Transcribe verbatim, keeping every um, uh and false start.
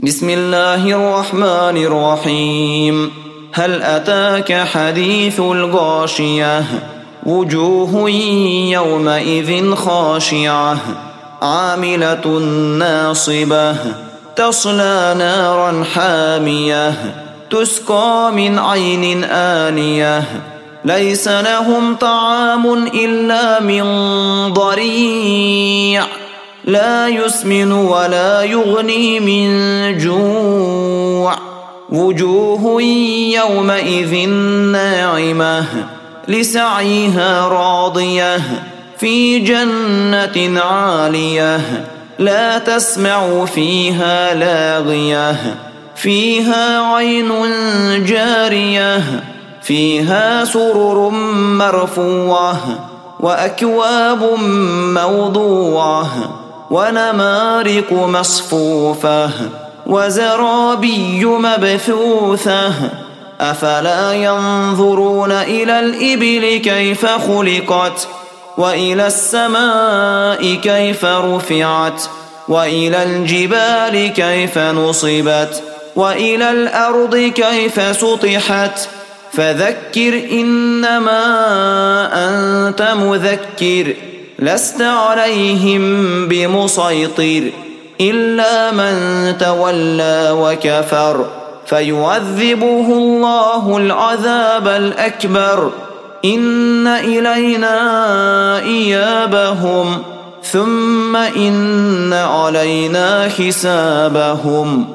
بسم الله الرحمن الرحيم. هل أتاك حديث الغاشية؟ وجوه يومئذ خاشعة عاملة ناصبة تصلى نارا حامية تسقى من عين آنية ليس لهم طعام إلا من ضريع لا يسمن ولا يغني من جوع. وجوه يومئذ ناعمة لسعيها راضية في جنة عالية لا تسمع فيها لاغية فيها عين جارية فيها سرر مرفوعة وأكواب موضوعة ونمارق مصفوفة وزرابي مبثوثة أفلا ينظرون إلى الإبل كيف خلقت وإلى السماء كيف رفعت وإلى الجبال كيف نصبت وإلى الأرض كيف سطحت فذكر إنما أنت مذكر لست عليهم بمسيطر إلا من تولى وكفر فيعذبه الله العذاب الأكبر. إن إلينا إيابهم ثم إن علينا حسابهم.